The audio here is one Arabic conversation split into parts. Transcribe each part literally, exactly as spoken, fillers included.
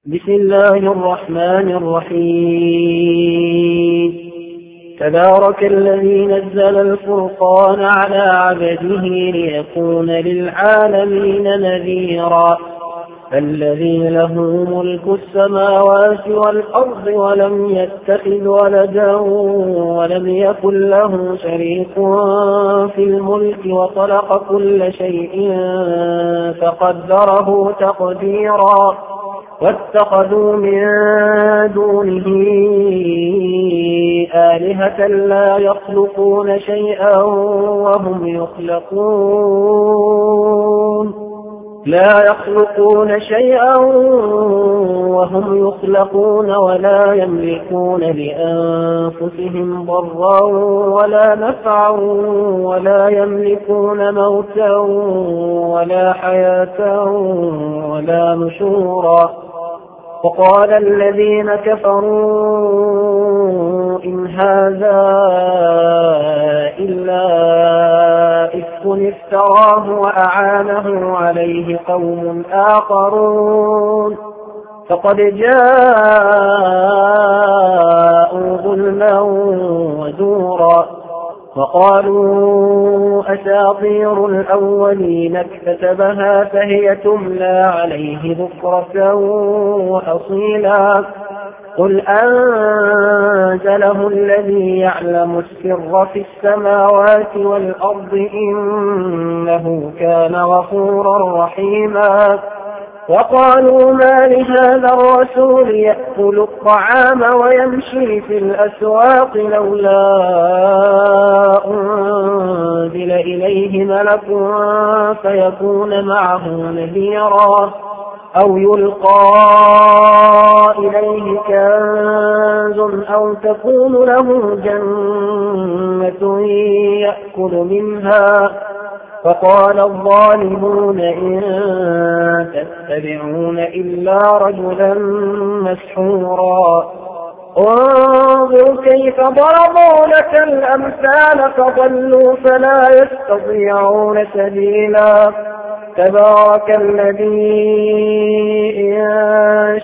بسم الله الرحمن الرحيم. تبارك الذي نزل الفرقان على عبده ليكون للعالمين نذيرا. الذي له ملك السماوات والأرض ولم يتخذ ولدا ولم يكن له شريك في الملك وخلق كل شيء فقدره تقديرا. واتخذوا من دونه آلهة لا يخلقون شيئا وهم يخلقون لا يخلقون شيئا وهم يخلقون ولا يملكون لأنفسهم ضرا ولا نفعا ولا يملكون موتا ولا حياة ولا نشورا. وقال الذين كفروا إن هذا إلا إفك افتراه وأعانه عليه قوم آخرون فقد جاءوا ظلما وزورا. وقالوا أساطير الأولين اكتتبها فهي تملى عليه بكرة وأصيلا. قل أنزله الذي يعلم السر في السماوات والأرض إنه كان غفورا رحيما. وقالوا ما لهذا الرسول يأكل الطعام ويمشي في الأسواق لولا أنزل إليه ملك فيكون معه نذيرا أو يلقى إليه كنز أو تكون له جنة يأكل منها. فقال الظالمون إن تتبعون إلا رجلا مسحورا. انظر كيف ضربوا لك الأمثال فضلوا فلا يستطيعون سبيلا. تبارك الذي إن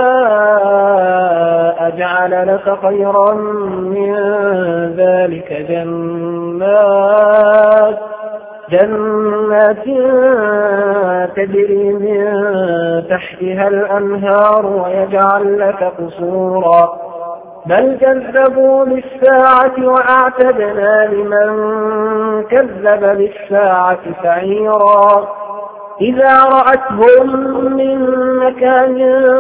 شاء جعل لك خيرا من ذلك جنات جنات تجري من تحتها الأنهار ويجعل لك قصورا. بل كذبوا بالساعة وأعتدنا لمن كذب بالساعة سعيرا. إذا رأتهم من مكان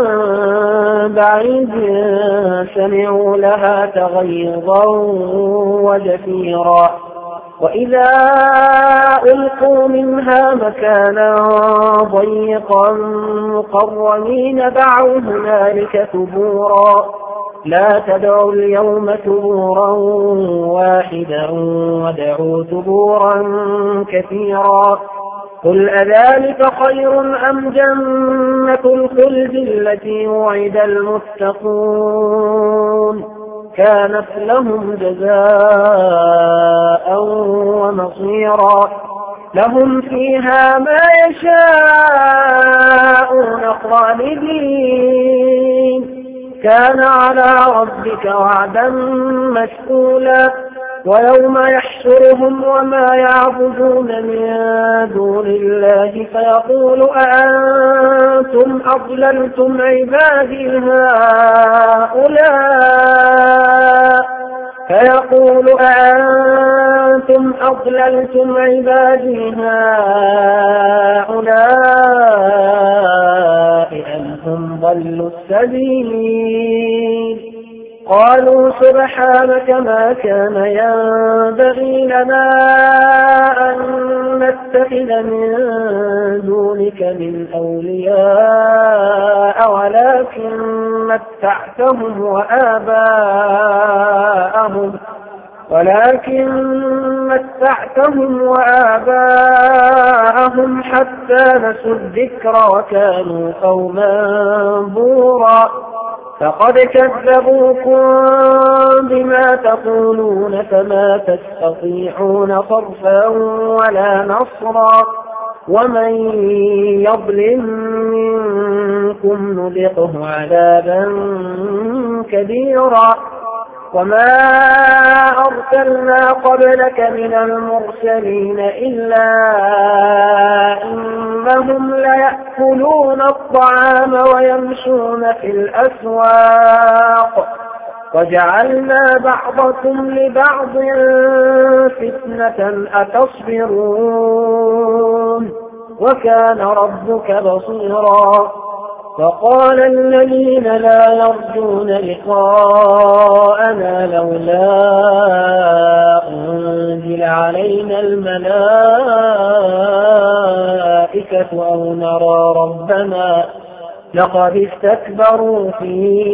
بعيد سمعوا لها تغيظا وزفيرا. وإذا ألقوا منها مكانا ضيقا مقرنين دعوا هنالك ثبورا. لا تدعوا اليوم ثبورا واحدا ودعوا ثبورا كثيرا. قل أذلك خير أم جنة الخلد التي وعد المتقون كانت لهم جزاء ومصيرا. لهم فيها ما يشاءون خالدين كان على ربك وعدا مسئولا. ويوم يحشرهم وما يعبدون من دون الله فيقول أأنتم أضللتم عبادي هؤلاء فيقول أأنتم أضللتم عبادي هؤلاء أم هم ضلوا السبيل. قالوا سبحانك ما كان ينبغي لنا أن نتخذ من دونك من أولياء ولكن متعتهم وآباءهم ولكن متعتهم وآباءهم حتى نسوا الذكر وكانوا قوما بورا. فقد كذبوكم بما تقولون فما تستطيعون صرفا ولا نصرا. ومن يظلم منكم نذقه عذابا كبيرا. وما أرسلنا قبلك من المرسلين إلا إنهم ليأكلون الطعام ويمشون في الأسواق وجعلنا بعضكم لبعض فتنة أتصبرون وكان ربك بصيرا. فقال الذين لا يرجون لقاءنا لولا أنزل علينا الملائكة أو نرى ربنا لقد استكبروا في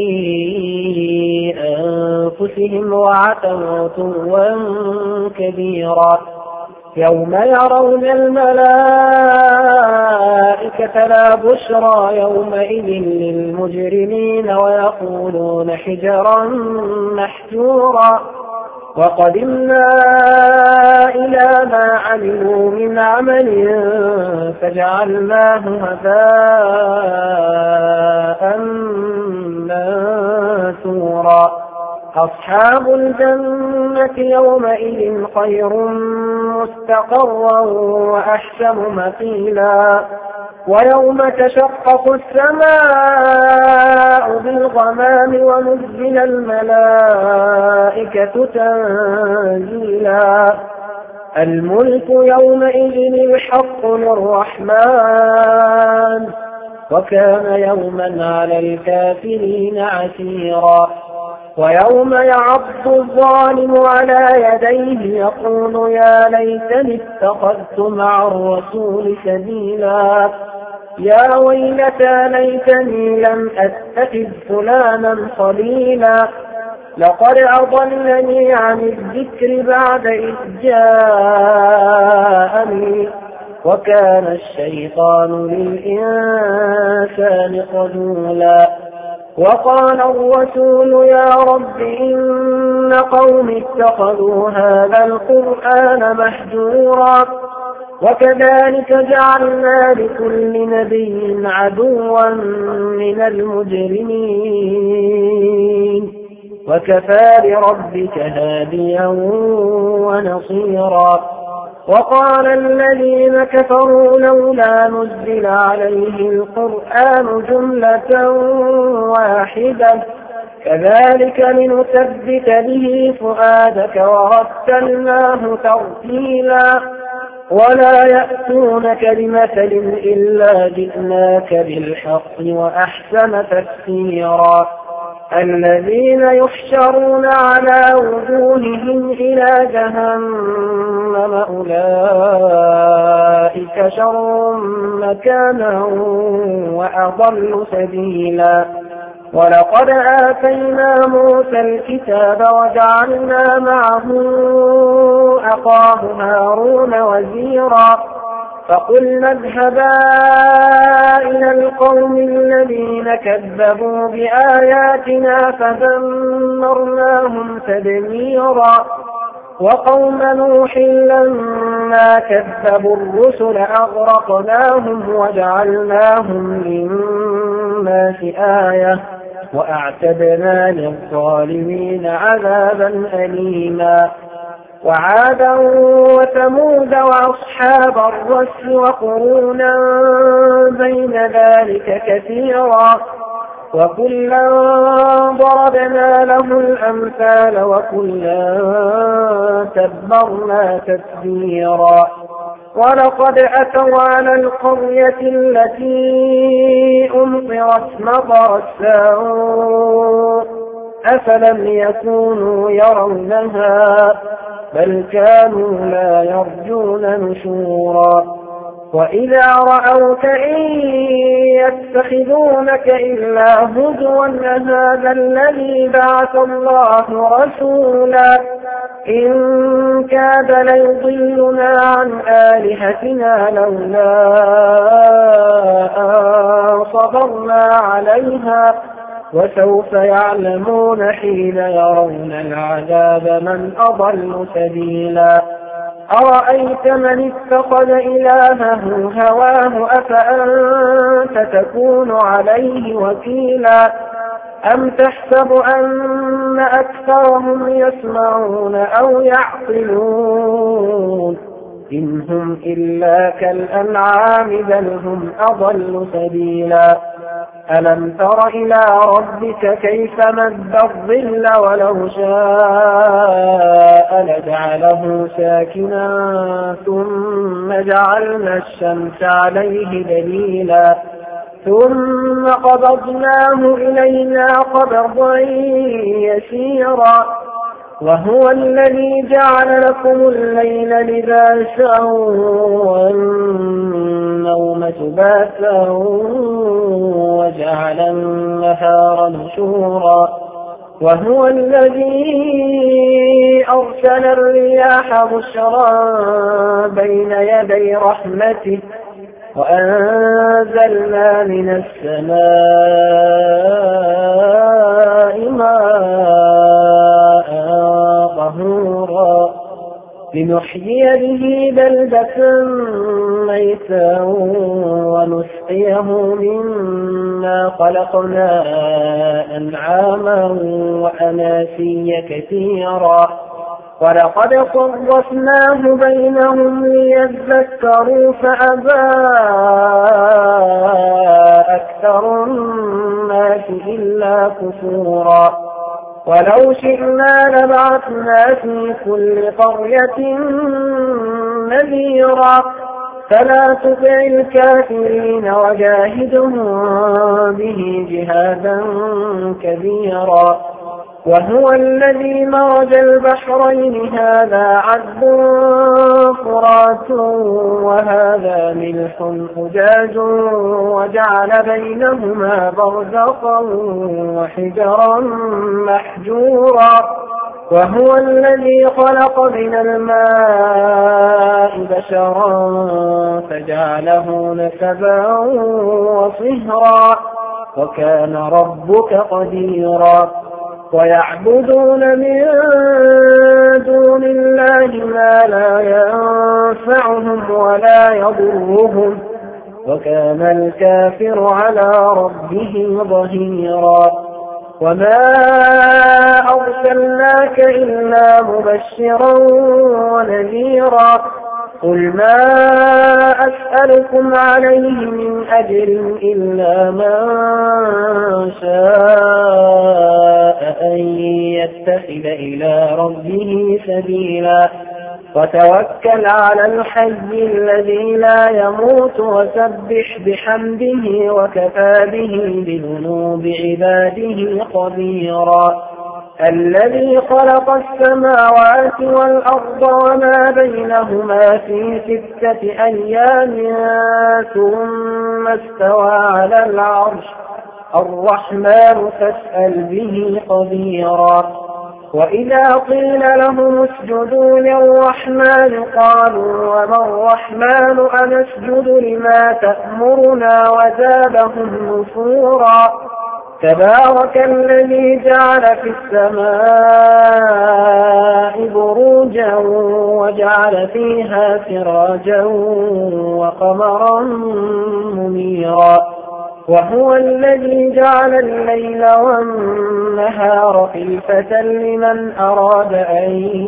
أنفسهم وعتوا عتوا كبيرا. يوم يرون الملائكة لا بشرى يومئذ للمجرمين ويقولون حجرا محجورا. وقدمنا إلى ما عملوا من عمل فجعلناه هباء منثورا. أصحاب الجنة يومئذ خير مستقرا وأحسن مقيلا. ويوم تشقق السماء بالغمام ونزل الملائكة تنزيلا. الملك يومئذ الحق للرحمن وكان يوما على الكافرين عسيرا. ويوم يعض الظالم على يديه يقول يا ليتني اتخذت مع الرسول سبيلا. يا ويلتى ليتني لم أتخذ فلانا خليلا لقد أضلني عن الذكر بعد إذ جاءني وكان الشيطان للإنسان خذولا. وقال الرسول يا رب إن قوم اتخذوا هذا القرآن مهجورا. وكذلك جعلنا لكل نبي عدوا من المجرمين وكفى بربك هاديا ونصيرا. وقال الذين كفروا لولا نزل عليه القرآن جملة واحدة كذلك لنثبت به فؤادك ورتلناه ترتيلا. ولا يأتونك بمثل إلا جئناك بالحق وأحسن تفسيرا. الذين يحشرون على وجوههم إلى جهنم أولئك شر مكانا وأضل سبيلا. ولقد آتينا موسى الكتاب وجعلنا معه أخاه هارون وزيرا. فقلنا اذهبا إلى القوم الذين كذبوا بآياتنا فدمرناهم تدميرا. وقوم نوح لما كذبوا الرسل أغرقناهم وجعلناهم للناس آية وأعتدنا للظالمين عذابا أليما. وعادا وثمود وأصحاب الرس وقرونا بين ذلك كثيرا. وكلا ضربنا له الأمثال وكلا تبرنا تتبيرا. ولقد أتوا على القرية التي أمطرت مطر السوء أفلم يكونوا يرونها بل كانوا لا يرجون نشورا. وإذا رأوك إن يتخذونك إلا هزوا هذا الذي بعث الله رسولا إن كاد ليضلنا عن آلهتنا لولا أن صبرنا عليها وسوف يعلمون حين يرون العذاب من أضل سبيلا. أرأيت من اتخذ إلهه هواه أفأنت تكون عليه وكيلا أم تحسب أن أكثرهم يسمعون أو يعقلون إن هم إلا كالأنعام بل هم أضل سبيلا ألم تر إلى ربك كيف مد الظل ولو شاء لجعله ساكنا ثم جعلنا الشمس عليه دليلا ثم قبضناه إلينا قبضا يسيرا وهو الذي جعل لكم الليل لباسا والنوم سباتا وجعل النهار نشورا وهو الذي أرسل الرياح بشرا بين يدي رحمته وأنزلنا من السماء ماء طهورا لنحيي به بلدة ميتا ونسقيه مما خلقنا أنعاما وأناسيا كثيرا ولقد صرفناه بينهم ليذكروا فأبى أكثر الناس إلا كفورا ولو شئنا لبعثنا في كل قرية نذيرا فلا تطع الكافرين وجاهدهم به جهادا كبيرا وهو الذي مرج البحرين هذا عذب فرات وهذا ملح أجاج وجعل بينهما برزقا وحجرا محجورا وهو الذي خلق من الماء بشرا فجعله نسبا وصهرا وكان ربك قديرا ويعبدون من دون الله ما لا ينفعهم ولا يضرهم وكان الكافر على ربه ظهيرا وما أرسلناك إلا مبشرا ونذيرا قل ما أسألكم عليه من أجر إلا من شاء أن يتخذ إلى ربه سبيلا وتوكل على الحي الذي لا يموت وسبح بحمده وكفى به بذنوب عباده خبيرا الذي خلق السماوات والأرض وما بينهما في ستة أيام ثم استوى على العرش الرحمن فاسأل به خبيرا وإذا قيل لهم اسجدوا للرحمن قالوا وما الرحمن أنسجد لما تأمرنا وزادهم نفورا تبارك الذي جعل في السماء بروجا وجعل فيها سراجا وقمرا منيرا وهو الذي جعل الليل والنهار خلفة لمن أراد أن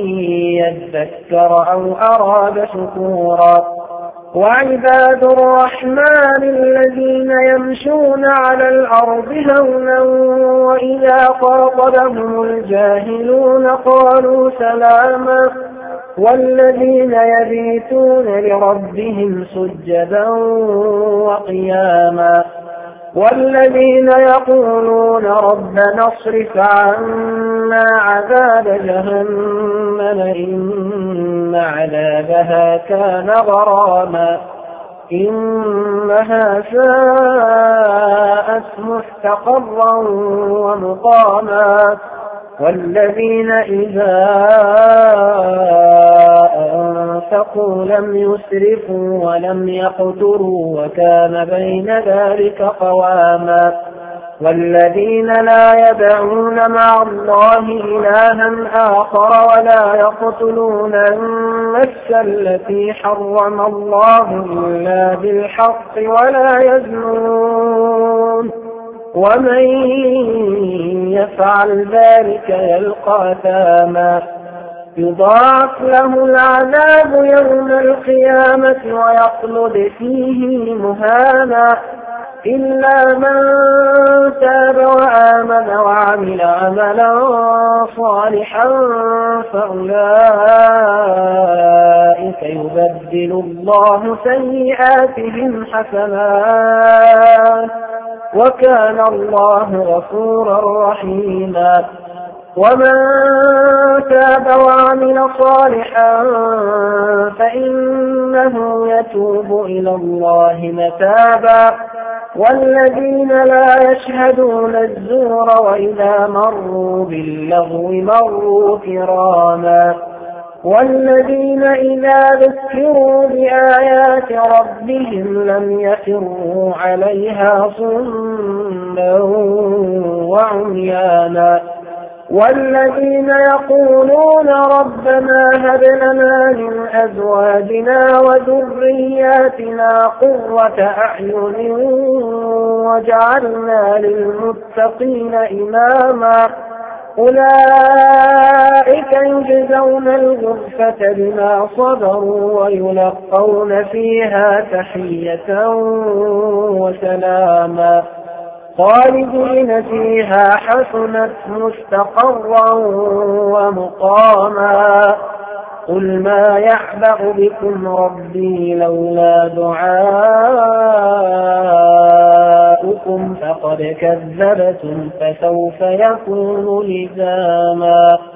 يذكر أو أراد شكورا وعباد الرحمن الذين يمشون على الأرض هونا وإذا خاطبهم الجاهلون قالوا سلاما والذين يبيتون لربهم سجدا وقياما والذين يقولون ربنا اصرف عنا عذاب جهنم إن عذابها كان غراما إنها ساءت مستقرا ومقاما والذين إذا أنفقوا لم يسرفوا ولم يقتروا وكان بين ذلك قواما والذين لا يدعون مع الله إلها آخر ولا يقتلون النفس التي حرم الله إلا بالحق ولا يزنون ومن يفعل ذلك يلقى أثاما يضاعف له العذاب يوم القيامة ويخلد فيه مهانا إلا من تاب وآمن وعمل عملا صالحا فأولئك يبدل الله سيئاتهم حسنات وكان الله غفورا رحيما ومن تاب وعمل صالحا فإنه يتوب إلى الله متابا والذين لا يشهدون الزور وإذا مروا باللغو مروا كراما والذين إذا ذكروا بآيات ربهم لم يخروا عليها صما وعميانا والذين يقولون ربنا هب لنا من أزواجنا وذرياتنا قرة أعين وجعلنا للمتقين إماما أولئك يجزون الغرفة بما صبروا ويلقون فيها تحية وسلاما خالدين فيها حسنت مستقرا ومقاما قل ما يعبأ بكم ربي لولا دعاؤكم فقد كذبتم فسوف يكون لزاما.